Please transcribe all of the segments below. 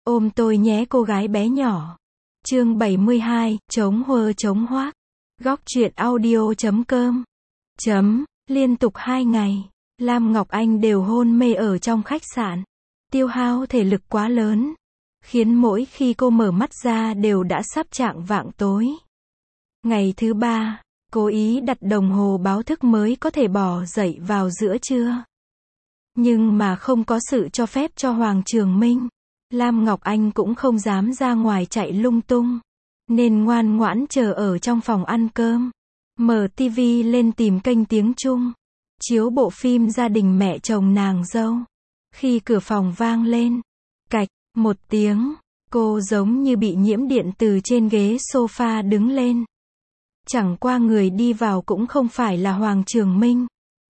Ôm tôi nhé cô gái bé nhỏ. Chương 72, chống huơ chống hoác. Góc truyện audio.com. Liên tục 2 ngày, Lam Ngọc Anh đều hôn mê ở trong khách sạn. Tiêu hao thể lực quá lớn, khiến mỗi khi cô mở mắt ra đều đã sắp chạng vạng tối. Ngày thứ 3, cố ý đặt đồng hồ báo thức mới có thể bò dậy vào giữa trưa. Nhưng mà không có sự cho phép cho Hoàng Trường Minh, Lam Ngọc Anh cũng không dám ra ngoài chạy lung tung, nên ngoan ngoãn chờ ở trong phòng ăn cơm, mở tivi lên tìm kênh tiếng Trung, chiếu bộ phim gia đình mẹ chồng nàng dâu. Khi cửa phòng vang lên, cạch, một tiếng, cô giống như bị nhiễm điện từ trên ghế sofa đứng lên. Chẳng qua người đi vào cũng không phải là Hoàng Trường Minh,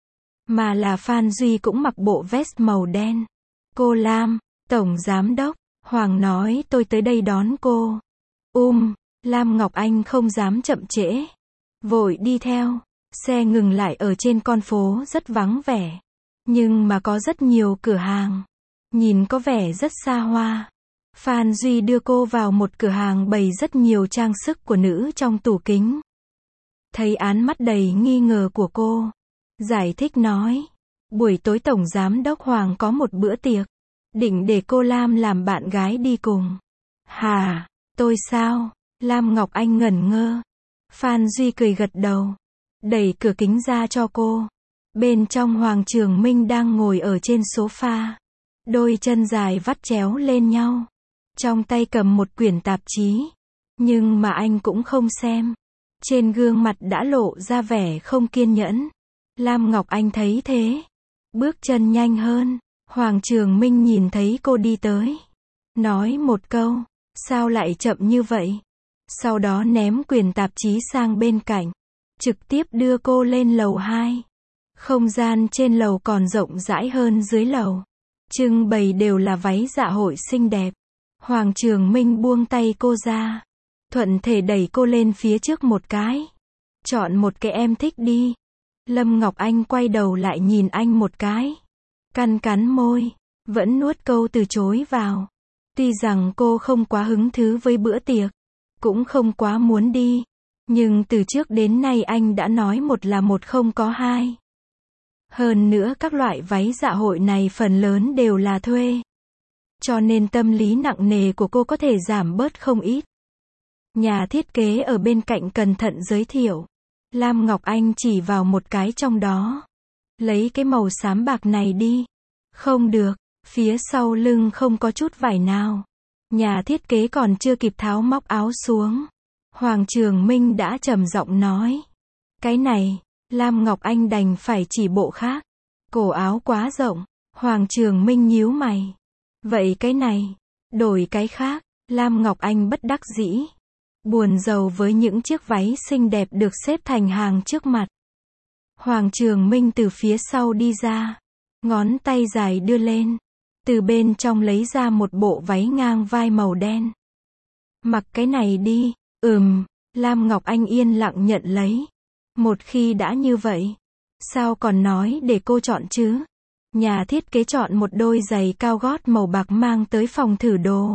mà là Phan Duy cũng mặc bộ vest màu đen. Cô Lam, Tổng Giám Đốc, Hoàng nói tôi tới đây đón cô. Lam Ngọc Anh không dám chậm trễ, vội đi theo. Xe ngừng lại ở trên con phố rất vắng vẻ, nhưng mà có rất nhiều cửa hàng, nhìn có vẻ rất xa hoa. Phan Duy đưa cô vào một cửa hàng bày rất nhiều trang sức của nữ trong tủ kính. Thấy ánh mắt đầy nghi ngờ của cô, giải thích nói, buổi tối Tổng Giám Đốc Hoàng có một bữa tiệc, định để cô Lam làm bạn gái đi cùng. Hả, tôi sao? Lam Ngọc Anh ngẩn ngơ. Phan Duy cười gật đầu, đẩy cửa kính ra cho cô. Bên trong Hoàng Trường Minh đang ngồi ở trên sofa, đôi chân dài vắt chéo lên nhau, trong tay cầm một quyển tạp chí, nhưng mà anh cũng không xem. Trên gương mặt đã lộ ra vẻ không kiên nhẫn. Lam Ngọc Anh thấy thế, bước chân nhanh hơn. Hoàng Trường Minh nhìn thấy cô đi tới, nói một câu, sao lại chậm như vậy? Sau đó ném quyển tạp chí sang bên cạnh, trực tiếp đưa cô lên lầu 2. Không gian trên lầu còn rộng rãi hơn dưới lầu, trưng bày đều là váy dạ hội xinh đẹp. Hoàng Trường Minh buông tay cô ra, thuận thể đẩy cô lên phía trước một cái. Chọn một cái em thích đi. Lâm Ngọc Anh quay đầu lại nhìn anh một cái, cắn môi, vẫn nuốt câu từ chối vào. Tuy rằng cô không quá hứng thú với bữa tiệc, cũng không quá muốn đi, nhưng từ trước đến nay anh đã nói một là một không có hai. Hơn nữa các loại váy dạ hội này phần lớn đều là thuê, cho nên tâm lý nặng nề của cô có thể giảm bớt không ít. Nhà thiết kế ở bên cạnh cẩn thận giới thiệu. Lam Ngọc Anh chỉ vào một cái trong đó. Lấy cái màu xám bạc này đi. Không được, phía sau lưng không có chút vải nào. Nhà thiết kế còn chưa kịp tháo móc áo xuống, Hoàng Trường Minh đã trầm giọng nói, cái này. Lam Ngọc Anh đành phải chỉ bộ khác. Cổ áo quá rộng. Hoàng Trường Minh nhíu mày. Vậy cái này, đổi cái khác. Lam Ngọc Anh bất đắc dĩ, buồn rầu với những chiếc váy xinh đẹp được xếp thành hàng trước mặt. Hoàng Trường Minh từ phía sau đi ra, ngón tay dài đưa lên, từ bên trong lấy ra một bộ váy ngang vai màu đen. Mặc cái này đi. Lam Ngọc Anh yên lặng nhận lấy. Một khi đã như vậy, sao còn nói để cô chọn chứ? Nhà thiết kế chọn một đôi giày cao gót màu bạc mang tới phòng thử đồ.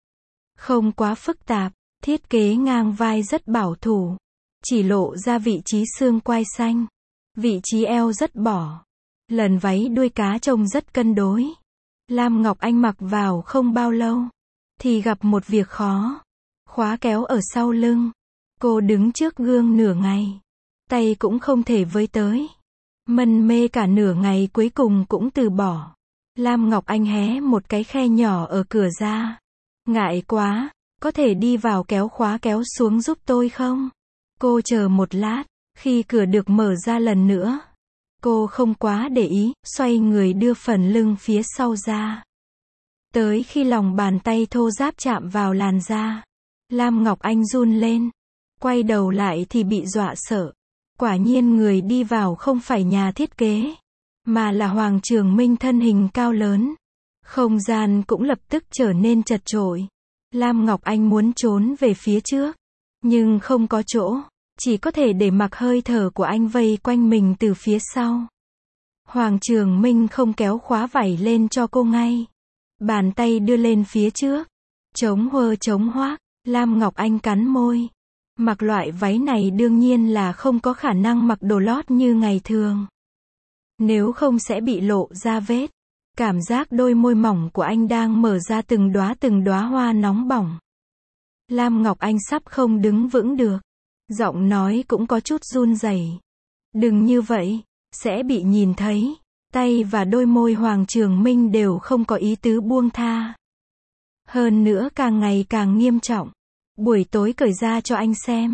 Không quá phức tạp, thiết kế ngang vai rất bảo thủ, chỉ lộ ra vị trí xương quai xanh, vị trí eo rất bỏ. Lần váy đuôi cá trông rất cân đối. Lam Ngọc Anh mặc vào không bao lâu, thì gặp một việc khó. Khóa kéo ở sau lưng. Cô đứng trước gương nửa ngày, tay cũng không thể với tới. Mân mê cả nửa ngày cuối cùng cũng từ bỏ. Lam Ngọc Anh hé một cái khe nhỏ ở cửa ra. Ngại quá, có thể đi vào kéo khóa kéo xuống giúp tôi không? Cô chờ một lát, khi cửa được mở ra lần nữa, cô không quá để ý, xoay người đưa phần lưng phía sau ra. Tới khi lòng bàn tay thô ráp chạm vào làn da, Lam Ngọc Anh run lên, quay đầu lại thì bị dọa sợ. Quả nhiên người đi vào không phải nhà thiết kế, mà là Hoàng Trường Minh thân hình cao lớn. Không gian cũng lập tức trở nên chật chội. Lam Ngọc Anh muốn trốn về phía trước, nhưng không có chỗ, chỉ có thể để mặc hơi thở của anh vây quanh mình từ phía sau. Hoàng Trường Minh không kéo khóa vải lên cho cô ngay, bàn tay đưa lên phía trước, Chống huơ chống hoác, Lam Ngọc Anh cắn môi. Mặc loại váy này đương nhiên là không có khả năng mặc đồ lót như ngày thường. Nếu không sẽ bị lộ ra vết. Cảm giác đôi môi mỏng của anh đang mở ra từng đóa hoa nóng bỏng. Lam Ngọc Anh sắp không đứng vững được. Giọng nói cũng có chút run rẩy. Đừng như vậy, sẽ bị nhìn thấy. Tay và đôi môi Hoàng Trường Minh đều không có ý tứ buông tha. Hơn nữa càng ngày càng nghiêm trọng. Buổi tối cởi ra cho anh xem.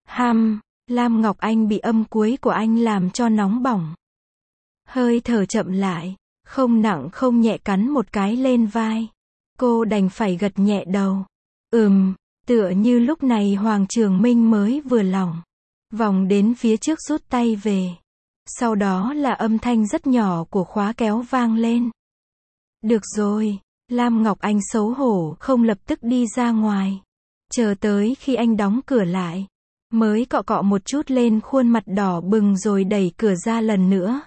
Lam Ngọc Anh bị âm cuối của anh làm cho nóng bỏng. Hơi thở chậm lại, không nặng không nhẹ cắn một cái lên vai. Cô đành phải gật nhẹ đầu. Tựa như lúc này Hoàng Trường Minh mới vừa lòng. Vòng đến phía trước rút tay về. Sau đó là âm thanh rất nhỏ của khóa kéo vang lên. Được rồi, Lam Ngọc Anh xấu hổ không lập tức đi ra ngoài. Chờ tới khi anh đóng cửa lại, mới cọ cọ một chút lên khuôn mặt đỏ bừng rồi đẩy cửa ra lần nữa.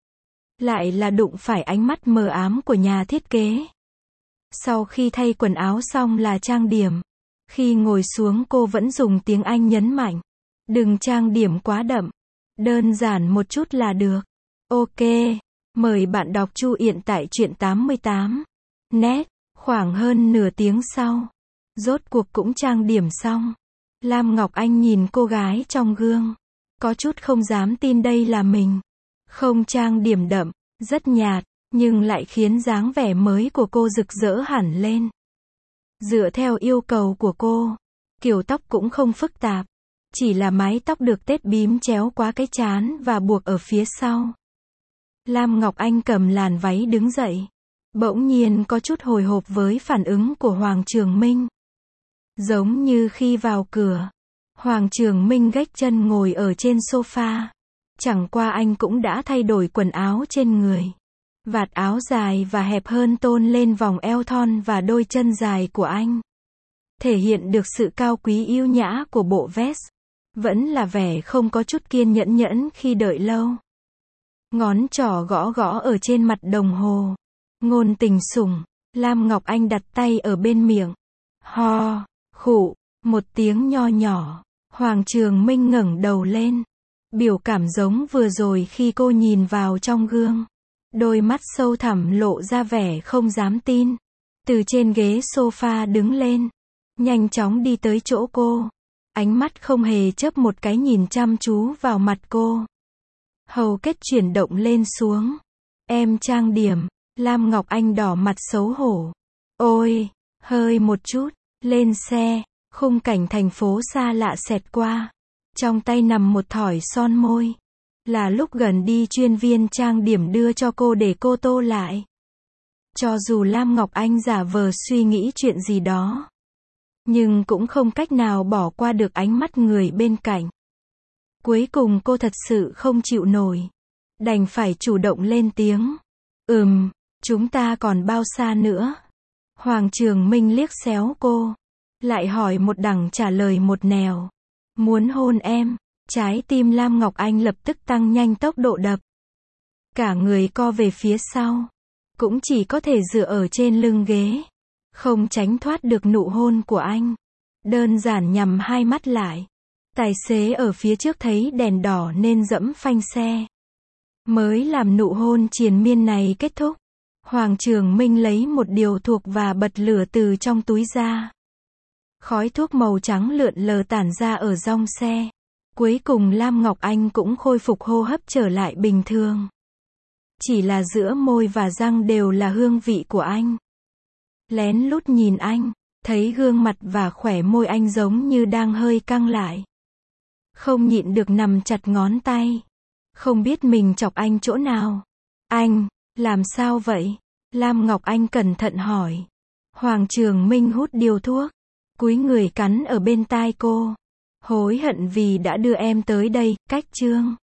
Lại là đụng phải ánh mắt mờ ám của nhà thiết kế. Sau khi thay quần áo xong là trang điểm. Khi ngồi xuống cô vẫn dùng tiếng Anh nhấn mạnh. Đừng trang điểm quá đậm. Đơn giản một chút là được. Ok, mời bạn đọc Chu Yện tại truyện 88. Net, khoảng hơn nửa tiếng sau. Rốt cuộc cũng trang điểm xong. Lam Ngọc Anh nhìn cô gái trong gương. Có chút không dám tin đây là mình. Không trang điểm đậm, rất nhạt, nhưng lại khiến dáng vẻ mới của cô rực rỡ hẳn lên. Dựa theo yêu cầu của cô, kiểu tóc cũng không phức tạp. Chỉ là mái tóc được tết bím chéo qua cái trán và buộc ở phía sau. Lam Ngọc Anh cầm làn váy đứng dậy. Bỗng nhiên có chút hồi hộp với phản ứng của Hoàng Trường Minh. Giống như khi vào cửa, Hoàng Trường Minh gách chân ngồi ở trên sofa. Chẳng qua anh cũng đã thay đổi quần áo trên người. Vạt áo dài và hẹp hơn tôn lên vòng eo thon và đôi chân dài của anh. Thể hiện được sự cao quý yêu nhã của bộ vest. Vẫn là vẻ không có chút kiên nhẫn khi đợi lâu. Ngón trỏ gõ gõ ở trên mặt đồng hồ. Ngôn tình sủng. Lam Ngọc Anh đặt tay ở bên miệng. Ho, khụ, một tiếng nho nhỏ. Hoàng Trường Minh ngẩng đầu lên. Biểu cảm giống vừa rồi khi cô nhìn vào trong gương. Đôi mắt sâu thẳm lộ ra vẻ không dám tin. Từ trên ghế sofa đứng lên. Nhanh chóng đi tới chỗ cô. Ánh mắt không hề chớp một cái nhìn chăm chú vào mặt cô. Hầu kết chuyển động lên xuống. Em trang điểm. Lam Ngọc Anh đỏ mặt xấu hổ. Ôi, hơi một chút. Lên xe. Khung cảnh thành phố xa lạ xẹt qua. Trong tay nằm một thỏi son môi. Là lúc gần đi chuyên viên trang điểm đưa cho cô để cô tô lại. Cho dù Lam Ngọc Anh giả vờ suy nghĩ chuyện gì đó. Nhưng cũng không cách nào bỏ qua được ánh mắt người bên cạnh. Cuối cùng cô thật sự không chịu nổi. Đành phải chủ động lên tiếng. Chúng ta còn bao xa nữa? Hoàng Trường Minh liếc xéo cô. Lại hỏi một đằng trả lời một nẻo. Muốn hôn em. Trái tim Lam Ngọc Anh lập tức tăng nhanh tốc độ đập. Cả người co về phía sau. Cũng chỉ có thể dựa ở trên lưng ghế. Không tránh thoát được nụ hôn của anh. Đơn giản nhắm hai mắt lại. Tài xế ở phía trước thấy đèn đỏ nên dẫm phanh xe. Mới làm nụ hôn triền miên này kết thúc. Hoàng Trường Minh lấy một điều thuộc và bật lửa từ trong túi ra. Khói thuốc màu trắng lượn lờ tản ra ở rong xe. Cuối cùng Lam Ngọc Anh cũng khôi phục hô hấp trở lại bình thường. Chỉ là giữa môi và răng đều là hương vị của anh. Lén lút nhìn anh, thấy gương mặt và khóe môi anh giống như đang hơi căng lại. Không nhịn được nắm chặt ngón tay. Không biết mình chọc anh chỗ nào. Anh, làm sao vậy? Lam Ngọc Anh cẩn thận hỏi. Hoàng Trường Minh hút điếu thuốc. Cúi người cắn ở bên tai cô. Hối hận vì đã đưa em tới đây, cách chương.